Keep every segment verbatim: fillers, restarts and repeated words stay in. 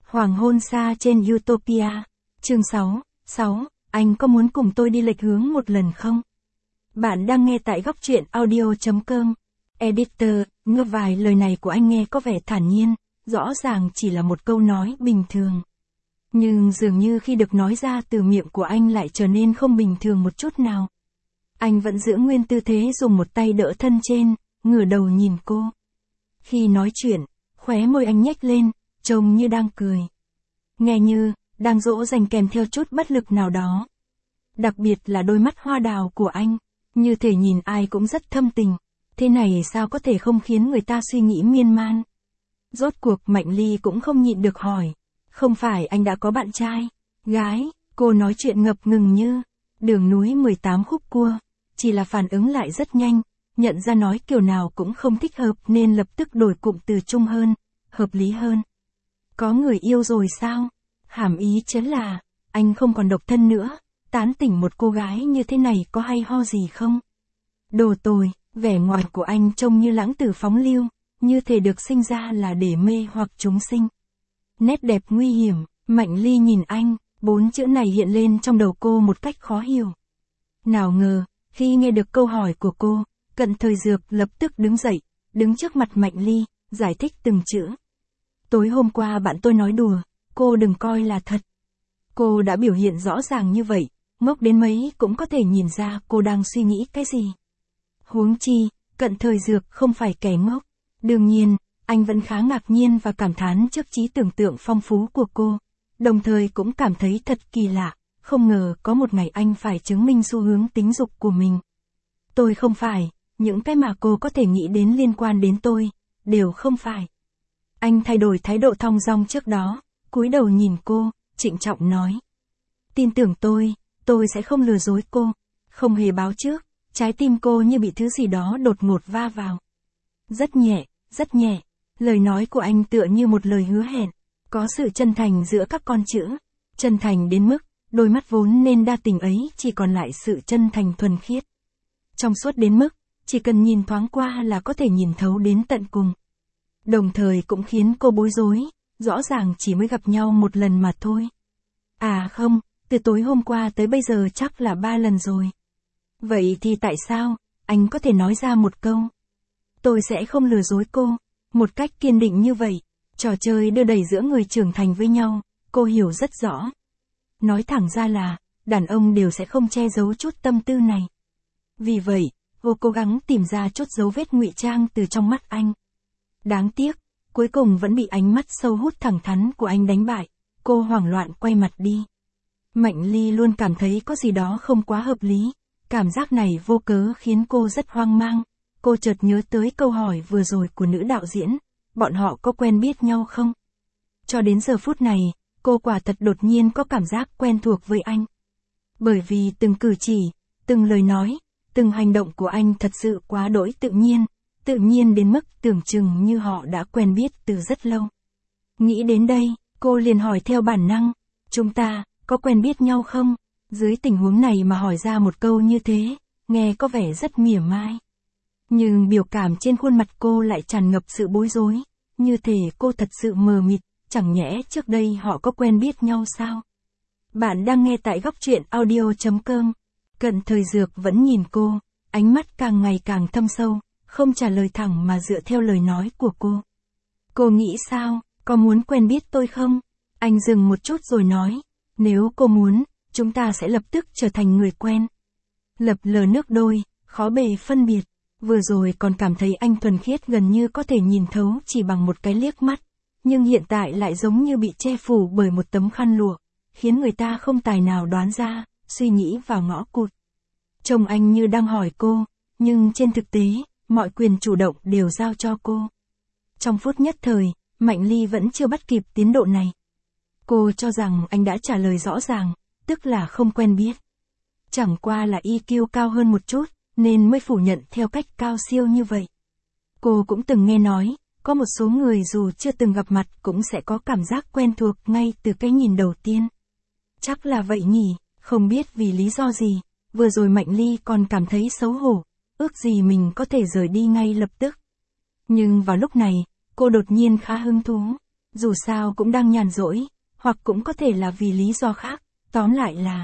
Hoàng hôn xa trên Utopia. Chương sáu. sáu. Anh có muốn cùng tôi đi lệch hướng một lần không? Bạn đang nghe tại góc truyện audio chấm com. Editor, ngơ vài lời này của anh nghe có vẻ thản nhiên, rõ ràng chỉ là một câu nói bình thường. Nhưng dường như khi được nói ra từ miệng của anh lại trở nên không bình thường một chút nào. Anh vẫn giữ nguyên tư thế dùng một tay đỡ thân trên, ngửa đầu nhìn cô. Khi nói chuyện, khóe môi anh nhếch lên, trông như đang cười. Nghe như, đang dỗ dành kèm theo chút bất lực nào đó. Đặc biệt là đôi mắt hoa đào của anh, như thể nhìn ai cũng rất thâm tình. Thế này sao có thể không khiến người ta suy nghĩ miên man. Rốt cuộc Mạnh Ly cũng không nhịn được hỏi. Không phải anh đã có bạn trai, gái, cô nói chuyện ngập ngừng như đường núi mười tám khúc cua. Chỉ là phản ứng lại rất nhanh, nhận ra nói kiểu nào cũng không thích hợp nên lập tức đổi cụm từ chung hơn, hợp lý hơn. Có người yêu rồi sao? Hàm ý chính là, anh không còn độc thân nữa, tán tỉnh một cô gái như thế này có hay ho gì không? Đồ tồi, vẻ ngoài của anh trông như lãng tử phóng lưu, như thể được sinh ra là để mê hoặc chúng sinh. Nét đẹp nguy hiểm, Mạnh Ly nhìn anh, bốn chữ này hiện lên trong đầu cô một cách khó hiểu. Nào ngờ, khi nghe được câu hỏi của cô, Cận Thời Dược lập tức đứng dậy, đứng trước mặt Mạnh Ly, giải thích từng chữ. Tối hôm qua bạn tôi nói đùa, cô đừng coi là thật. Cô đã biểu hiện rõ ràng như vậy, ngốc đến mấy cũng có thể nhìn ra cô đang suy nghĩ cái gì. Huống chi, Cận Thời Dược không phải kẻ ngốc. Đương nhiên, anh vẫn khá ngạc nhiên và cảm thán trước trí tưởng tượng phong phú của cô, đồng thời cũng cảm thấy thật kỳ lạ, không ngờ có một ngày anh phải chứng minh xu hướng tính dục của mình. Tôi không phải, những cái mà cô có thể nghĩ đến liên quan đến tôi, đều không phải. Anh thay đổi thái độ thong dong trước đó, cúi đầu nhìn cô, trịnh trọng nói. Tin tưởng tôi, tôi sẽ không lừa dối cô, không hề báo trước, trái tim cô như bị thứ gì đó đột ngột va vào. Rất nhẹ, rất nhẹ, lời nói của anh tựa như một lời hứa hẹn, có sự chân thành giữa các con chữ, chân thành đến mức, đôi mắt vốn nên đa tình ấy chỉ còn lại sự chân thành thuần khiết. Trong suốt đến mức, chỉ cần nhìn thoáng qua là có thể nhìn thấu đến tận cùng. Đồng thời cũng khiến cô bối rối, rõ ràng chỉ mới gặp nhau một lần mà thôi. À không, từ tối hôm qua tới bây giờ chắc là ba lần rồi. Vậy thì tại sao, anh có thể nói ra một câu? Tôi sẽ không lừa dối cô, một cách kiên định như vậy, trò chơi đưa đẩy giữa người trưởng thành với nhau, cô hiểu rất rõ. Nói thẳng ra là, đàn ông đều sẽ không che giấu chút tâm tư này. Vì vậy, cô cố gắng tìm ra chút dấu vết ngụy trang từ trong mắt anh. Đáng tiếc, cuối cùng vẫn bị ánh mắt sâu hút thẳng thắn của anh đánh bại, cô hoảng loạn quay mặt đi. Mạnh Ly luôn cảm thấy có gì đó không quá hợp lý, cảm giác này vô cớ khiến cô rất hoang mang. Cô chợt nhớ tới câu hỏi vừa rồi của nữ đạo diễn, bọn họ có quen biết nhau không? Cho đến giờ phút này, cô quả thật đột nhiên có cảm giác quen thuộc với anh. Bởi vì từng cử chỉ, từng lời nói, từng hành động của anh thật sự quá đỗi tự nhiên, tự nhiên đến mức tưởng chừng như họ đã quen biết từ rất lâu. Nghĩ đến đây, cô liền hỏi theo bản năng, chúng ta, có quen biết nhau không? Dưới tình huống này mà hỏi ra một câu như thế, nghe có vẻ rất mỉa mai. Nhưng biểu cảm trên khuôn mặt cô lại tràn ngập sự bối rối, như thể cô thật sự mờ mịt, chẳng nhẽ trước đây họ có quen biết nhau sao? Bạn đang nghe tại góc truyện audio chấm com. Cận Thời Dược vẫn nhìn cô, ánh mắt càng ngày càng thâm sâu, không trả lời thẳng mà dựa theo lời nói của cô. Cô nghĩ sao, có muốn quen biết tôi không? Anh dừng một chút rồi nói, nếu cô muốn, chúng ta sẽ lập tức trở thành người quen. Lập lờ nước đôi, khó bề phân biệt. Vừa rồi còn cảm thấy anh thuần khiết gần như có thể nhìn thấu chỉ bằng một cái liếc mắt, nhưng hiện tại lại giống như bị che phủ bởi một tấm khăn lụa, khiến người ta không tài nào đoán ra, suy nghĩ vào ngõ cụt. Trông anh như đang hỏi cô, nhưng trên thực tế, mọi quyền chủ động đều giao cho cô. Trong phút nhất thời, Mạnh Ly vẫn chưa bắt kịp tiến độ này. Cô cho rằng anh đã trả lời rõ ràng, tức là không quen biết. Chẳng qua là i kiu cao hơn một chút, nên mới phủ nhận theo cách cao siêu như vậy. Cô cũng từng nghe nói, có một số người dù chưa từng gặp mặt cũng sẽ có cảm giác quen thuộc ngay từ cái nhìn đầu tiên. Chắc là vậy nhỉ, không biết vì lý do gì, vừa rồi Mạnh Ly còn cảm thấy xấu hổ, ước gì mình có thể rời đi ngay lập tức. Nhưng vào lúc này, cô đột nhiên khá hứng thú. dù sao cũng đang nhàn rỗi, hoặc cũng có thể là vì lý do khác, tóm lại là.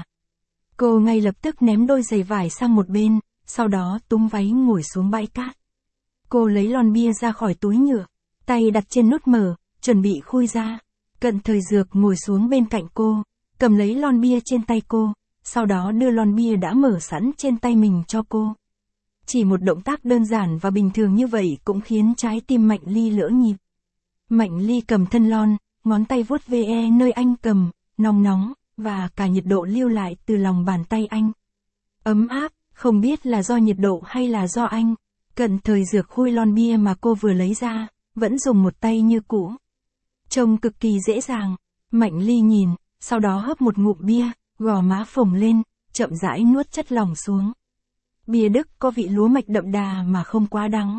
Cô ngay lập tức ném đôi giày vải sang một bên, sau đó túm váy ngồi xuống bãi cát. Cô lấy lon bia ra khỏi túi nhựa, tay đặt trên nút mở, chuẩn bị khui ra. Cận Thời Dược ngồi xuống bên cạnh cô, cầm lấy lon bia trên tay cô, sau đó đưa lon bia đã mở sẵn trên tay mình cho cô. Chỉ một động tác đơn giản và bình thường như vậy cũng khiến trái tim Mạnh Ly lỡ nhịp. Mạnh Ly cầm thân lon, ngón tay vuốt ve nơi anh cầm, nóng nóng, và cả nhiệt độ lưu lại từ lòng bàn tay anh. Ấm áp, không biết là do nhiệt độ hay là do anh. Cận Thời Dược khui lon bia mà cô vừa lấy ra, vẫn dùng một tay như cũ. Trông cực kỳ dễ dàng. Mạnh Ly nhìn, sau đó hớp một ngụm bia, gò má phồng lên, chậm rãi nuốt chất lỏng xuống. Bia Đức có vị lúa mạch đậm đà mà không quá đắng.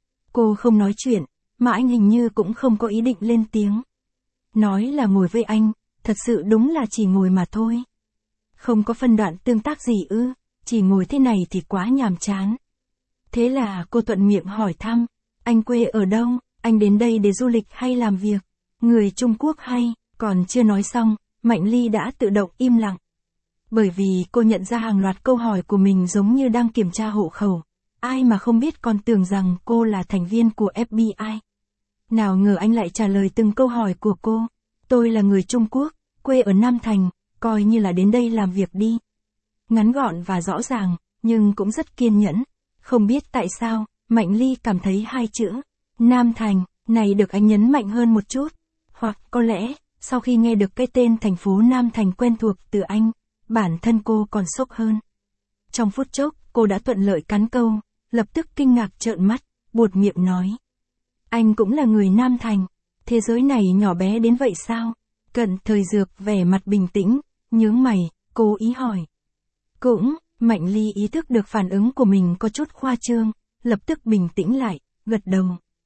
Cô không nói chuyện, mà anh hình như cũng không có ý định lên tiếng. Nói là ngồi với anh, thật sự đúng là chỉ ngồi mà thôi. Không có phân đoạn tương tác gì ư, chỉ ngồi thế này thì quá nhàm chán. Thế là cô thuận miệng hỏi thăm, anh quê ở đâu, anh đến đây để du lịch hay làm việc, người Trung Quốc hay, còn chưa nói xong, Mạnh Ly đã tự động im lặng. Bởi vì cô nhận ra hàng loạt câu hỏi của mình giống như đang kiểm tra hộ khẩu, ai mà không biết còn tưởng rằng cô là thành viên của ép bê i. Nào ngờ anh lại trả lời từng câu hỏi của cô, tôi là người Trung Quốc, quê ở Nam Thành, coi như là đến đây làm việc đi. Ngắn gọn và rõ ràng, nhưng cũng rất kiên nhẫn. Không biết tại sao, Mạnh Ly cảm thấy hai chữ, Nam Thành, này được anh nhấn mạnh hơn một chút. Hoặc có lẽ, sau khi nghe được cái tên thành phố Nam Thành quen thuộc từ anh, bản thân cô còn sốc hơn. Trong phút chốc, cô đã thuận lợi cắn câu, lập tức kinh ngạc trợn mắt, buột miệng nói. Anh cũng là người Nam Thành, thế giới này nhỏ bé đến vậy sao? Cận Thời Dược vẻ mặt bình tĩnh, nhướng mày, cố ý hỏi. Cũng, Mạnh Ly ý thức được phản ứng của mình có chút khoa trương, lập tức bình tĩnh lại, gật đầu.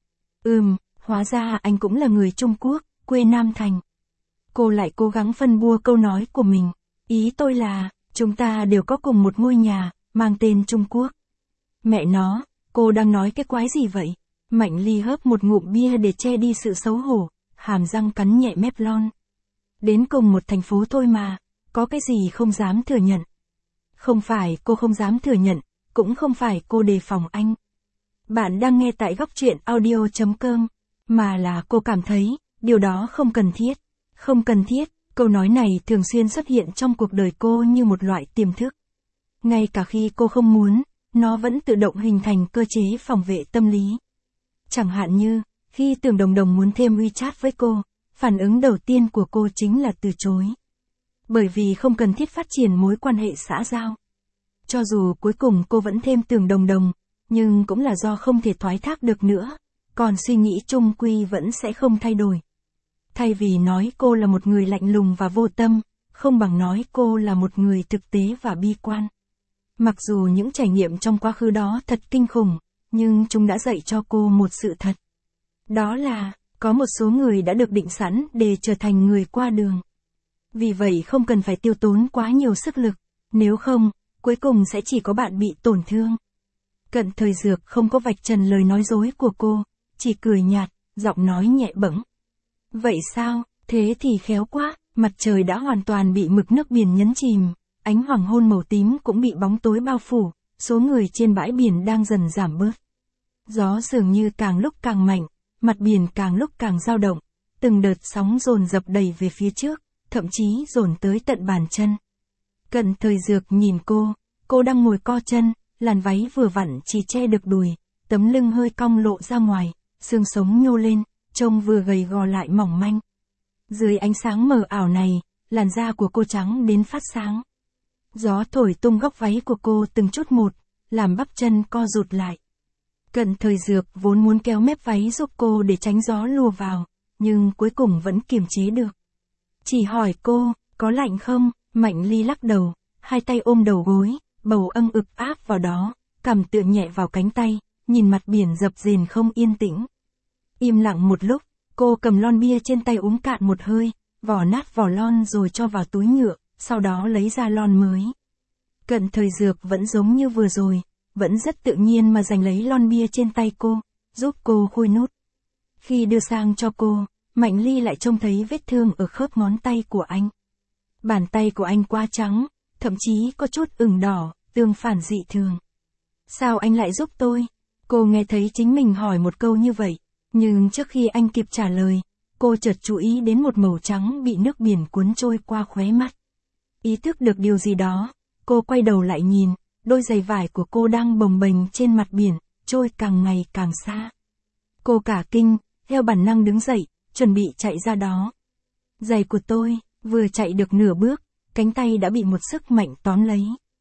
Ừm, hóa ra anh cũng là người Trung Quốc, quê Nam Thành. Cô lại cố gắng phân bua câu nói của mình. Ý tôi là, chúng ta đều có cùng một ngôi nhà, mang tên Trung Quốc. Mẹ nó, cô đang nói cái quái gì vậy? Mạnh Ly hớp một ngụm bia để che đi sự xấu hổ, hàm răng cắn nhẹ mép lon. Đến cùng một thành phố thôi mà, có cái gì không dám thừa nhận. Không phải cô không dám thừa nhận, cũng không phải cô đề phòng anh. Bạn đang nghe tại góc truyện audio chấm com, mà là cô cảm thấy, điều đó không cần thiết. Không cần thiết, câu nói này thường xuyên xuất hiện trong cuộc đời cô như một loại tiềm thức. Ngay cả khi cô không muốn, nó vẫn tự động hình thành cơ chế phòng vệ tâm lý. Chẳng hạn như, khi Tưởng Đồng Đồng muốn thêm WeChat với cô, phản ứng đầu tiên của cô chính là từ chối. Bởi vì không cần thiết phát triển mối quan hệ xã giao. Cho dù cuối cùng cô vẫn thêm Tưởng Đồng Đồng, nhưng cũng là do không thể thoái thác được nữa, còn suy nghĩ chung quy vẫn sẽ không thay đổi. Thay vì nói cô là một người lạnh lùng và vô tâm, không bằng nói cô là một người thực tế và bi quan. Mặc dù những trải nghiệm trong quá khứ đó thật kinh khủng, nhưng chúng đã dạy cho cô một sự thật. Đó là, có một số người đã được định sẵn để trở thành người qua đường. Vì vậy không cần phải tiêu tốn quá nhiều sức lực, nếu không, cuối cùng sẽ chỉ có bạn bị tổn thương. Cận Thời Dược không có vạch trần lời nói dối của cô, chỉ cười nhạt, giọng nói nhẹ bẫng. Vậy sao, thế thì khéo quá, mặt trời đã hoàn toàn bị mực nước biển nhấn chìm, ánh hoàng hôn màu tím cũng bị bóng tối bao phủ, số người trên bãi biển đang dần giảm bớt. Gió dường như càng lúc càng mạnh, mặt biển càng lúc càng dao động, từng đợt sóng dồn dập đầy về phía trước, thậm chí dồn tới tận bàn chân. Cận Thời Dược nhìn cô, cô đang ngồi co chân, làn váy vừa vặn chỉ che được đùi, tấm lưng hơi cong lộ ra ngoài, xương sống nhô lên, trông vừa gầy gò lại mỏng manh. Dưới ánh sáng mờ ảo này, làn da của cô trắng đến phát sáng. Gió thổi tung góc váy của cô từng chút một, làm bắp chân co rụt lại. Cận Thời Dược vốn muốn kéo mép váy giúp cô để tránh gió lùa vào, nhưng cuối cùng vẫn kiềm chế được. Chỉ hỏi cô, có lạnh không? Mạnh Ly lắc đầu, hai tay ôm đầu gối, bầu âng ực áp vào đó, cằm tựa nhẹ vào cánh tay, nhìn mặt biển dập dềnh không yên tĩnh. Im lặng một lúc, cô cầm lon bia trên tay uống cạn một hơi, vỏ nát vỏ lon rồi cho vào túi nhựa, sau đó lấy ra lon mới. Cận Thời Dược vẫn giống như vừa rồi, vẫn rất tự nhiên mà giành lấy lon bia trên tay cô, giúp cô khui nút. Khi đưa sang cho cô, Mạnh Ly lại trông thấy vết thương ở khớp ngón tay của anh. Bàn tay của anh quá trắng, thậm chí có chút ửng đỏ, tương phản dị thường. Sao anh lại giúp tôi? Cô nghe thấy chính mình hỏi một câu như vậy, nhưng trước khi anh kịp trả lời, cô chợt chú ý đến một màu trắng bị nước biển cuốn trôi qua khóe mắt. Ý thức được điều gì đó, cô quay đầu lại nhìn, đôi giày vải của cô đang bồng bềnh trên mặt biển, trôi càng ngày càng xa. Cô cả kinh, theo bản năng đứng dậy, chuẩn bị chạy ra đó. Giày của tôi, vừa chạy được nửa bước, cánh tay đã bị một sức mạnh tóm lấy.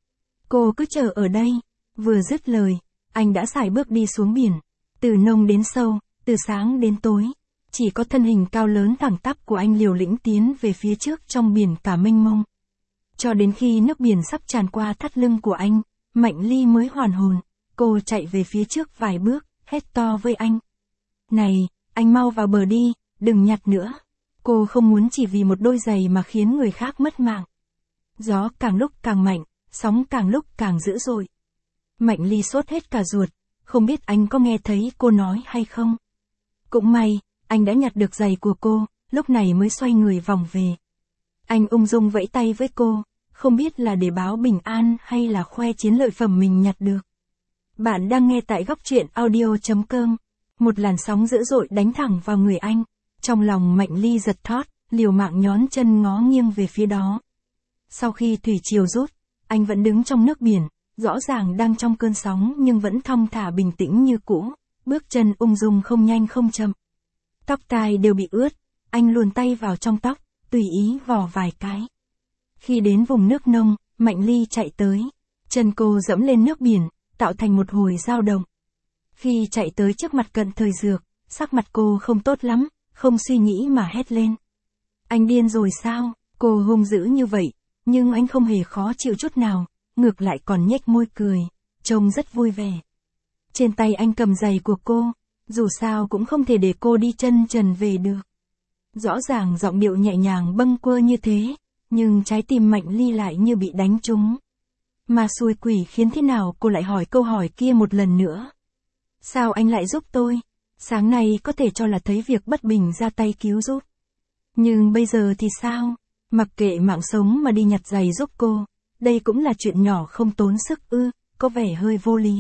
Cô cứ chờ ở đây, vừa dứt lời, anh đã sải bước đi xuống biển, từ nông đến sâu, từ sáng đến tối. Chỉ có thân hình cao lớn thẳng tắp của anh liều lĩnh tiến về phía trước trong biển cả mênh mông. Cho đến khi nước biển sắp tràn qua thắt lưng của anh, Mạnh Ly mới hoàn hồn, cô chạy về phía trước vài bước, hét to với anh. Này, anh mau vào bờ đi, đừng nhặt nữa. Cô không muốn chỉ vì một đôi giày mà khiến người khác mất mạng. Gió càng lúc càng mạnh, sóng càng lúc càng dữ dội. Mạnh Ly sốt hết cả ruột, không biết anh có nghe thấy cô nói hay không. Cũng may, anh đã nhặt được giày của cô, lúc này mới xoay người vòng về. Anh ung dung vẫy tay với cô, không biết là để báo bình an hay là khoe chiến lợi phẩm mình nhặt được. Bạn đang nghe tại góc truyện audio chấm com. Một làn sóng dữ dội đánh thẳng vào người anh. Trong lòng Mạnh Ly giật thót, liều mạng nhón chân ngó nghiêng về phía đó. Sau khi thủy triều rút, anh vẫn đứng trong nước biển, rõ ràng đang trong cơn sóng nhưng vẫn thong thả bình tĩnh như cũ, bước chân ung dung không nhanh không chậm. Tóc tai đều bị ướt, anh luồn tay vào trong tóc, tùy ý vò vài cái. Khi đến vùng nước nông, Mạnh Ly chạy tới, chân cô dẫm lên nước biển, tạo thành một hồi dao động. Khi chạy tới trước mặt Cận Thời Dược, sắc mặt cô không tốt lắm, không suy nghĩ mà hét lên. Anh điên rồi sao? Cô hung dữ như vậy, nhưng anh không hề khó chịu chút nào, ngược lại còn nhếch môi cười, trông rất vui vẻ. Trên tay anh cầm giày của cô, dù sao cũng không thể để cô đi chân trần về được. Rõ ràng giọng điệu nhẹ nhàng bâng quơ như thế, nhưng trái tim Mạnh Ly lại như bị đánh trúng. Mà xui quỷ khiến thế nào cô lại hỏi câu hỏi kia một lần nữa. Sao anh lại giúp tôi? Sáng nay có thể cho là thấy việc bất bình ra tay cứu giúp. Nhưng bây giờ thì sao? Mặc kệ mạng sống mà đi nhặt giày giúp cô, đây cũng là chuyện nhỏ không tốn sức ư, có vẻ hơi vô lý.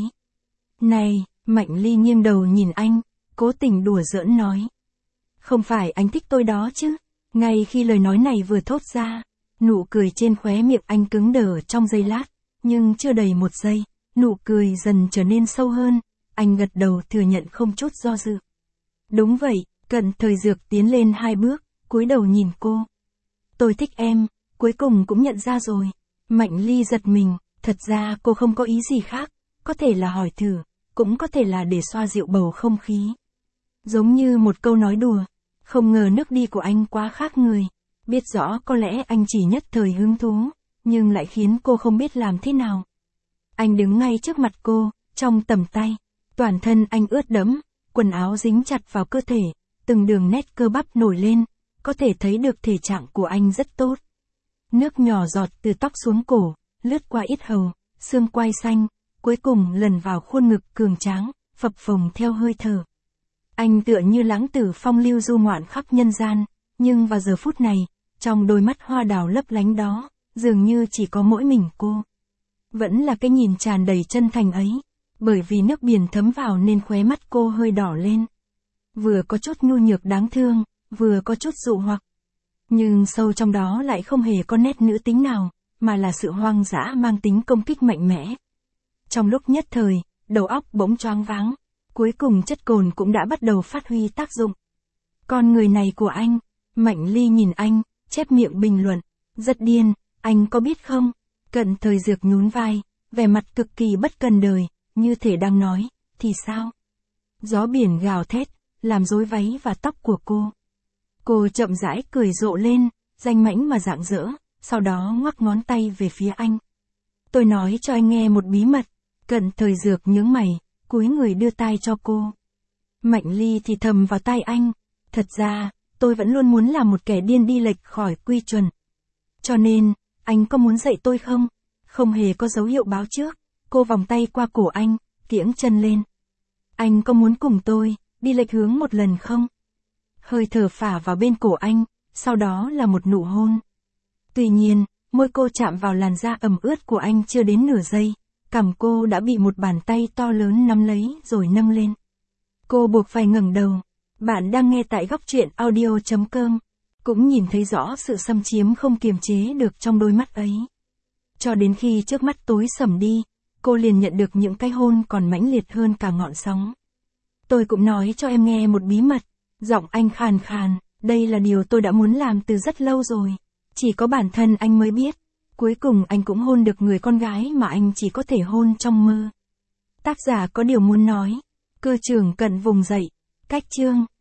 Này, Mạnh Ly nghiêng đầu nhìn anh, cố tình đùa giỡn nói. Không phải anh thích tôi đó chứ? Ngay khi lời nói này vừa thốt ra, nụ cười trên khóe miệng anh cứng đờ trong giây lát, nhưng chưa đầy một giây, nụ cười dần trở nên sâu hơn, anh gật đầu thừa nhận không chút do dự. Đúng vậy, Cận Thời Dược tiến lên hai bước, cúi đầu nhìn cô. Tôi thích em, cuối cùng cũng nhận ra rồi. Mạnh Ly giật mình, thật ra cô không có ý gì khác, có thể là hỏi thử, cũng có thể là để xoa dịu bầu không khí. Giống như một câu nói đùa, không ngờ nước đi của anh quá khác người, biết rõ có lẽ anh chỉ nhất thời hứng thú, nhưng lại khiến cô không biết làm thế nào. Anh đứng ngay trước mặt cô, trong tầm tay, toàn thân anh ướt đẫm, quần áo dính chặt vào cơ thể, từng đường nét cơ bắp nổi lên, có thể thấy được thể trạng của anh rất tốt. Nước nhỏ giọt từ tóc xuống cổ, lướt qua yết hầu, xương quai xanh, cuối cùng lần vào khuôn ngực cường tráng, phập phồng theo hơi thở. Anh tựa như lãng tử phong lưu du ngoạn khắp nhân gian, nhưng vào giờ phút này, trong đôi mắt hoa đào lấp lánh đó, dường như chỉ có mỗi mình cô. Vẫn là cái nhìn tràn đầy chân thành ấy, bởi vì nước biển thấm vào nên khóe mắt cô hơi đỏ lên. Vừa có chút nhu nhược đáng thương, vừa có chút dụ hoặc. Nhưng sâu trong đó lại không hề có nét nữ tính nào, mà là sự hoang dã mang tính công kích mạnh mẽ. Trong lúc nhất thời, đầu óc bỗng choáng váng, cuối cùng chất cồn cũng đã bắt đầu phát huy tác dụng. Con người này của anh, Mạnh Ly nhìn anh, chép miệng bình luận, rất điên, anh có biết không? Cận Thời Dược nhún vai, vẻ mặt cực kỳ bất cần đời, như thể đang nói, thì sao? Gió biển gào thét, làm rối váy và tóc của cô. Cô chậm rãi cười rộ lên, danh mãnh mà rạng rỡ, sau đó ngoắc ngón tay về phía anh. Tôi nói cho anh nghe một bí mật. Cận Thời Dược nhướng mày, cúi người đưa tai cho cô. Mạnh Ly thì thầm vào tai anh, thật ra, tôi vẫn luôn muốn làm một kẻ điên đi lệch khỏi quy chuẩn. Cho nên, anh có muốn dạy tôi không? Không hề có dấu hiệu báo trước, cô vòng tay qua cổ anh, kiễng chân lên. Anh có muốn cùng tôi, đi lệch hướng một lần không? hơi thở phả vào bên cổ anh, sau đó là một nụ hôn. Tuy nhiên, môi cô chạm vào làn da ẩm ướt của anh chưa đến nửa giây, cằm cô đã bị một bàn tay to lớn nắm lấy rồi nâng lên. Cô buộc phải ngẩng đầu. Bạn đang nghe tại góc truyện audio chấm com. Cũng nhìn thấy rõ sự xâm chiếm không kiềm chế được trong đôi mắt ấy. Cho đến khi trước mắt tối sầm đi, cô liền nhận được những cái hôn còn mãnh liệt hơn cả ngọn sóng. Tôi cũng nói cho em nghe một bí mật. Giọng anh khàn khàn, đây là điều tôi đã muốn làm từ rất lâu rồi. Chỉ có bản thân anh mới biết. Cuối cùng anh cũng hôn được người con gái mà anh chỉ có thể hôn trong mơ. Tác giả có điều muốn nói. Cơ trưởng Cận vùng dậy. Cách chương.